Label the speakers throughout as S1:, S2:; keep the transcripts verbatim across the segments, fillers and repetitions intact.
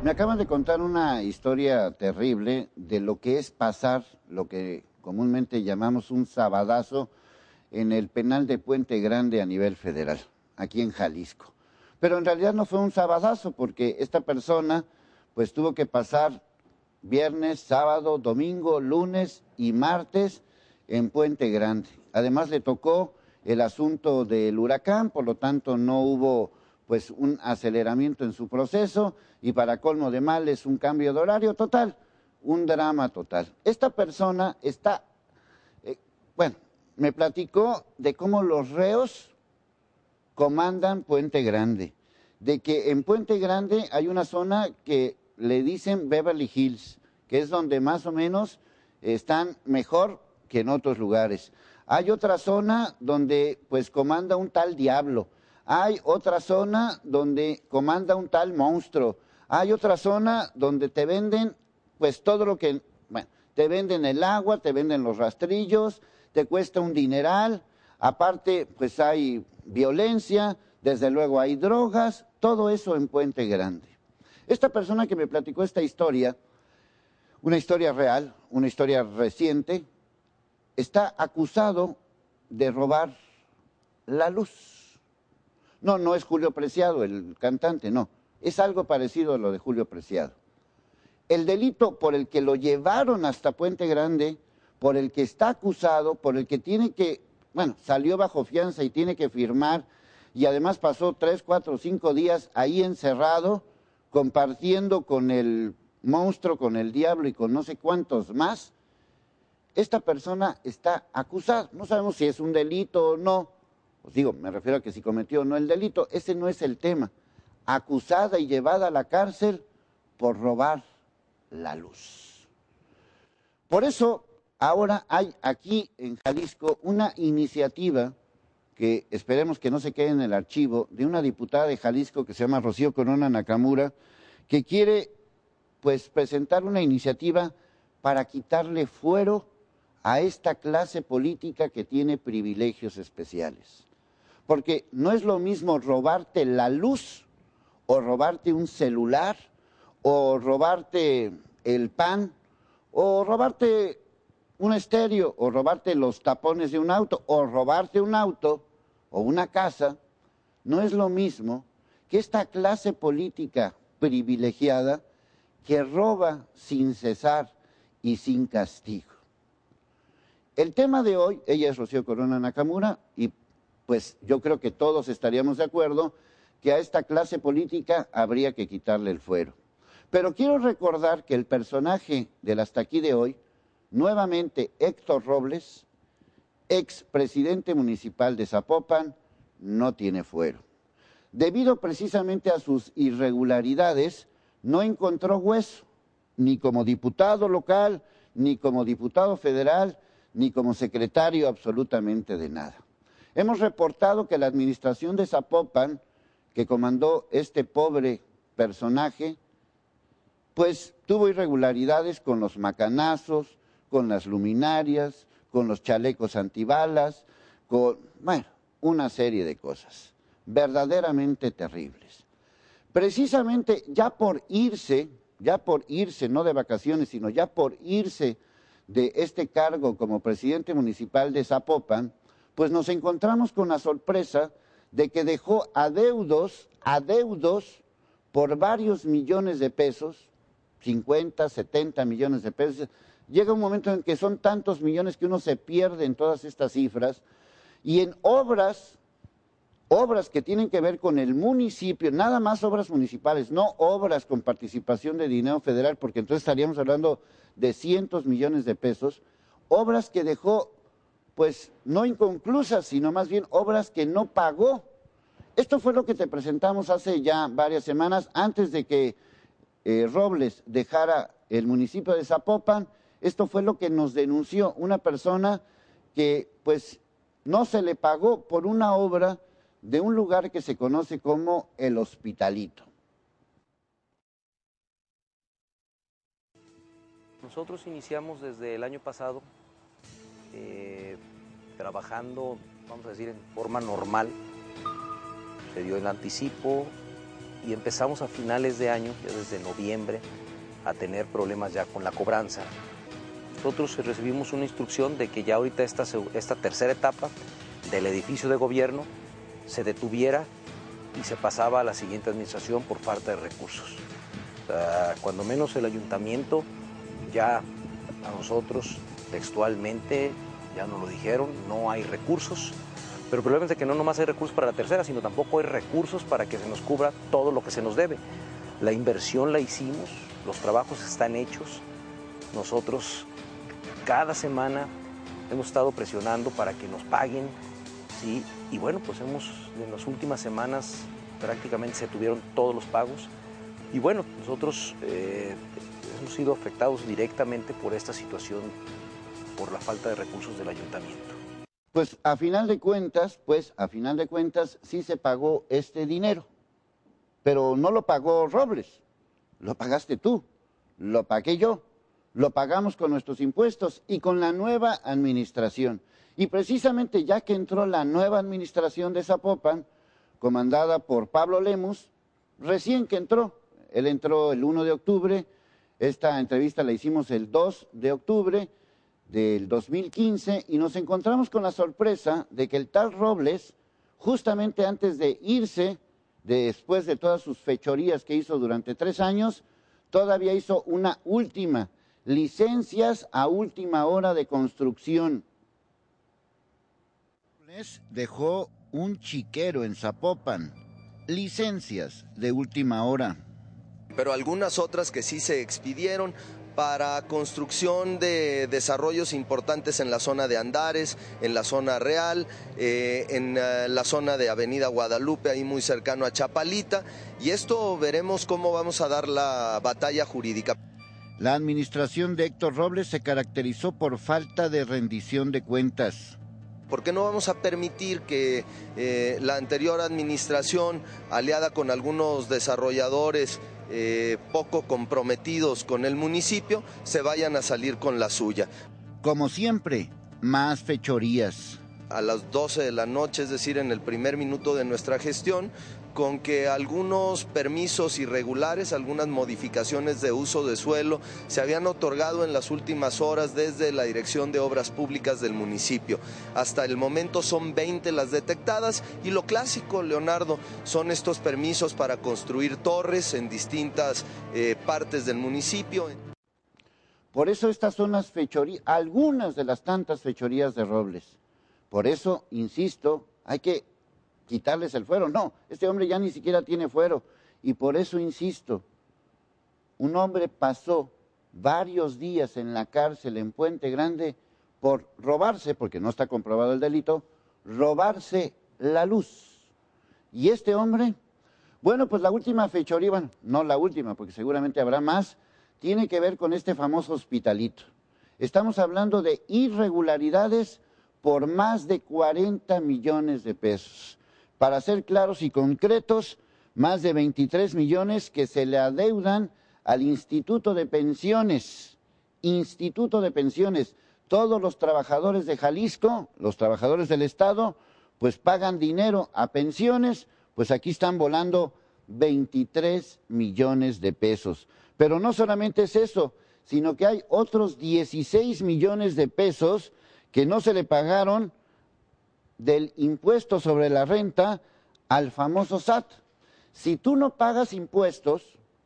S1: Me acaban de contar una historia terrible de lo que es pasar lo que comúnmente llamamos un sabadazo en el penal de Puente Grande a nivel federal, aquí en Jalisco. Pero en realidad no fue un sabadazo porque esta persona pues tuvo que pasar viernes, sábado, domingo, lunes y martes en Puente Grande. Además le tocó el asunto del huracán, por lo tanto no hubo pues un aceleramiento en su proceso y para colmo de males un cambio de horario total, un drama total. Esta persona está, eh, bueno, me platicó de cómo los reos comandan Puente Grande, de que en Puente Grande hay una zona que le dicen Beverly Hills, que es donde más o menos están mejor que en otros lugares. Hay otra zona donde pues comanda un tal diablo. Hay otra zona donde comanda un tal monstruo. Hay otra zona donde te venden, pues todo lo que, bueno, te venden el agua, te venden los rastrillos, te cuesta un dineral. Aparte, pues hay violencia, desde luego hay drogas, todo eso en Puente Grande. Esta persona que me platicó esta historia, una historia real, una historia reciente, está acusado de robar la luz. No, no es Julio Preciado, el cantante, no. Es algo parecido a lo de Julio Preciado. El delito por el que lo llevaron hasta Puente Grande, por el que está acusado, por el que tiene que, bueno, salió bajo fianza y tiene que firmar, y además pasó tres, cuatro, cinco días ahí encerrado, compartiendo con el monstruo, con el diablo y con no sé cuántos más. Esta persona está acusada. No sabemos si es un delito o no. Os digo, me refiero a que si cometió o no el delito, ese no es el tema. Acusada y llevada a la cárcel por robar la luz. Por eso, ahora hay aquí en Jalisco una iniciativa que esperemos que no se quede en el archivo, de una diputada de Jalisco que se llama Rocío Corona Nakamura, que quiere pues presentar una iniciativa para quitarle fuero a esta clase política que tiene privilegios especiales. Porque no es lo mismo robarte la luz, o robarte un celular, o robarte el pan, o robarte un estéreo, o robarte los tapones de un auto, o robarte un auto, o una casa. No es lo mismo que esta clase política privilegiada que roba sin cesar y sin castigo. El tema de hoy, ella es Rocío Corona Nakamura, y pues yo creo que todos estaríamos de acuerdo que a esta clase política habría que quitarle el fuero. Pero quiero recordar que el personaje del hasta aquí de hoy, nuevamente Héctor Robles, ex presidente municipal de Zapopan, no tiene fuero. Debido precisamente a sus irregularidades, no encontró hueso, ni como diputado local, ni como diputado federal, ni como secretario absolutamente de nada. Hemos reportado que la administración de Zapopan, que comandó este pobre personaje, pues tuvo irregularidades con los macanazos, con las luminarias, con los chalecos antibalas, con, bueno, una serie de cosas verdaderamente terribles. Precisamente ya por irse, ya por irse, no de vacaciones, sino ya por irse de este cargo como presidente municipal de Zapopan, pues nos encontramos con la sorpresa de que dejó adeudos, adeudos por varios millones de pesos, cincuenta, setenta millones de pesos. Llega un momento en que son tantos millones que uno se pierde en todas estas cifras, y en obras, obras que tienen que ver con el municipio, nada más obras municipales, no obras con participación de dinero federal, porque entonces estaríamos hablando de cientos millones de pesos, obras que dejó, pues, no inconclusas, sino más bien obras que no pagó. Esto fue lo que te presentamos hace ya varias semanas, antes de que eh, Robles dejara el municipio de Zapopan. Esto fue lo que nos denunció una persona que, pues, no se le pagó por una obra de un lugar que se conoce como El Hospitalito.
S2: Nosotros iniciamos desde el año pasado eh, trabajando, vamos a decir, en forma normal. Se dio el anticipo, y empezamos a finales de año, ya desde noviembre, a tener problemas ya con la cobranza. Nosotros recibimos una instrucción de que ya ahorita esta, esta tercera etapa del edificio de gobierno se detuviera y se pasaba a la siguiente administración por falta de recursos. O sea, cuando menos el ayuntamiento ya a nosotros textualmente ya nos lo dijeron, no hay recursos, pero el problema es de que no nomás hay recursos para la tercera, sino tampoco hay recursos para que se nos cubra todo lo que se nos debe. La inversión la hicimos, los trabajos están hechos, nosotros cada semana hemos estado presionando para que nos paguen, ¿sí? Y bueno, pues hemos, en las últimas semanas prácticamente se tuvieron todos los pagos. Y bueno, nosotros eh, hemos sido afectados directamente por esta situación, por la falta de recursos del ayuntamiento.
S1: Pues a final de cuentas, pues a final de cuentas sí se pagó este dinero, pero no lo pagó Robles, lo pagaste tú, lo pagué yo. Lo pagamos con nuestros impuestos y con la nueva administración. Y precisamente ya que entró la nueva administración de Zapopan, comandada por Pablo Lemus, recién que entró, él entró el primero de octubre, esta entrevista la hicimos el dos de octubre del dos mil quince y nos encontramos con la sorpresa de que el tal Robles, justamente antes de irse, después de todas sus fechorías que hizo durante tres años, todavía hizo una última licencias a última hora de construcción. Dejó un chiquero en Zapopan, licencias de última hora.
S3: Pero algunas otras que sí se expidieron para construcción de desarrollos importantes en la zona de Andares, en la zona Real, eh, en uh, la zona de Avenida Guadalupe, ahí muy cercano a Chapalita, y esto veremos cómo vamos a dar la batalla jurídica.
S1: La administración de Héctor Robles se caracterizó por falta de rendición de cuentas.
S3: ¿Por qué no vamos a permitir que eh, la anterior administración, aliada con algunos desarrolladores eh, poco comprometidos con el municipio, se vayan a salir con la suya?
S1: Como siempre, más fechorías.
S3: A las doce de la noche, es decir, en el primer minuto de nuestra gestión, con que algunos permisos irregulares, algunas modificaciones de uso de suelo se habían otorgado en las últimas horas desde la Dirección de Obras Públicas del municipio. Hasta el momento son veinte las detectadas y lo clásico, Leonardo, son estos permisos para construir torres en distintas eh, partes del municipio.
S1: Por eso estas son las fechorías, algunas de las tantas fechorías de Robles. Por eso, insisto, hay que quitarles el fuero. No, este hombre ya ni siquiera tiene fuero. Y por eso insisto, un hombre pasó varios días en la cárcel en Puente Grande por robarse, porque no está comprobado el delito, robarse la luz. Y este hombre, bueno, pues la última fechoría, bueno, no la última, porque seguramente habrá más, tiene que ver con este famoso hospitalito. Estamos hablando de irregularidades por más de cuarenta millones de pesos. Para ser claros y concretos, más de veintitrés millones que se le adeudan al Instituto de Pensiones. Instituto de Pensiones. Todos los trabajadores de Jalisco, los trabajadores del Estado, pues pagan dinero a pensiones, pues aquí están volando veintitrés millones de pesos. Pero no solamente es eso, sino que hay otros dieciséis millones de pesos que no se le pagaron del impuesto sobre la renta al famoso S A T. Si tú no pagas impuestos,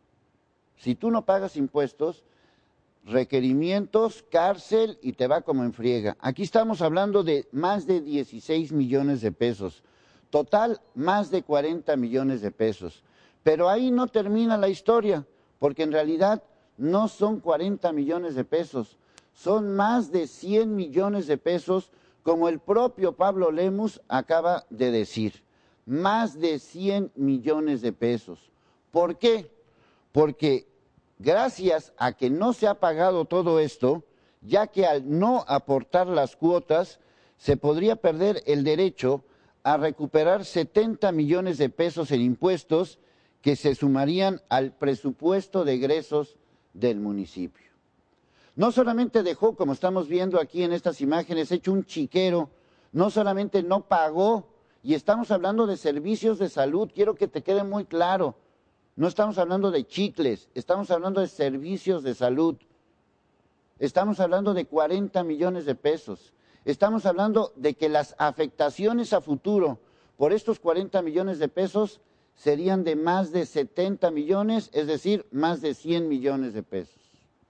S1: si tú no pagas impuestos, requerimientos, cárcel y te va como en friega. Aquí estamos hablando de más de dieciséis millones de pesos. Total, más de cuarenta millones de pesos. Pero ahí no termina la historia, porque en realidad no son cuarenta millones de pesos, son más de cien millones de pesos, como el propio Pablo Lemus acaba de decir. Más de cien millones de pesos. ¿Por qué? Porque gracias a que no se ha pagado todo esto, ya que al no aportar las cuotas, se podría perder el derecho a recuperar setenta millones de pesos en impuestos que se sumarían al presupuesto de egresos del municipio. No solamente dejó, como estamos viendo aquí en estas imágenes, hecho un chiquero, no solamente no pagó, y estamos hablando de servicios de salud, quiero que te quede muy claro, No estamos hablando de chicles, estamos hablando de servicios de salud. Estamos hablando de cuarenta millones de pesos. Estamos hablando de que las afectaciones a futuro por estos cuarenta millones de pesos serían de más de setenta millones, es decir, más de cien millones de pesos.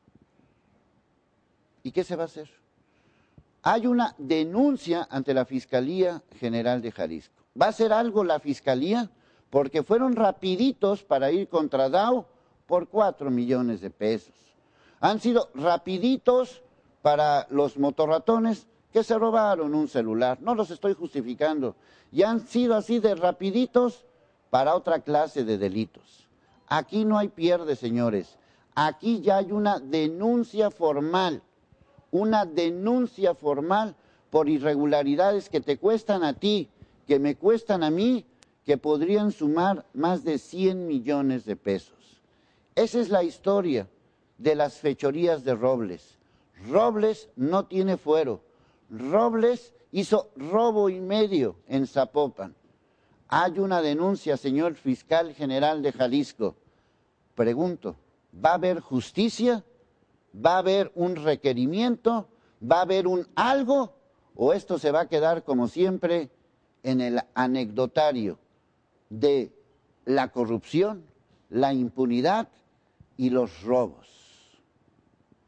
S1: ¿Y qué se va a hacer? Hay una denuncia ante la Fiscalía General de Jalisco. ¿Va a hacer algo la Fiscalía? Porque fueron rapiditos para ir contra Dow por cuatro millones de pesos. Han sido rapiditos para los motorratones que se robaron un celular. No los estoy justificando. Y han sido así de rapiditos para otra clase de delitos. Aquí no hay pierde, señores. Aquí ya hay una denuncia formal. Una denuncia formal por irregularidades que te cuestan a ti, que me cuestan a mí, que podrían sumar más de cien millones de pesos. Esa es la historia de las fechorías de Robles. Robles no tiene fuero. Robles hizo robo y medio en Zapopan. Hay una denuncia, señor fiscal general de Jalisco. Pregunto, ¿va a haber justicia? ¿Va a haber un requerimiento? ¿Va a haber un algo? ¿O esto se va a quedar como siempre en el anecdotario de la corrupción, la impunidad y los robos?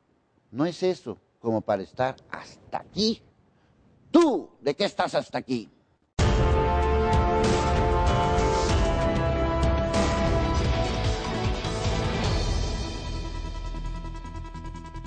S1: No es eso como para estar hasta aquí. ¿Tú de qué estás hasta aquí?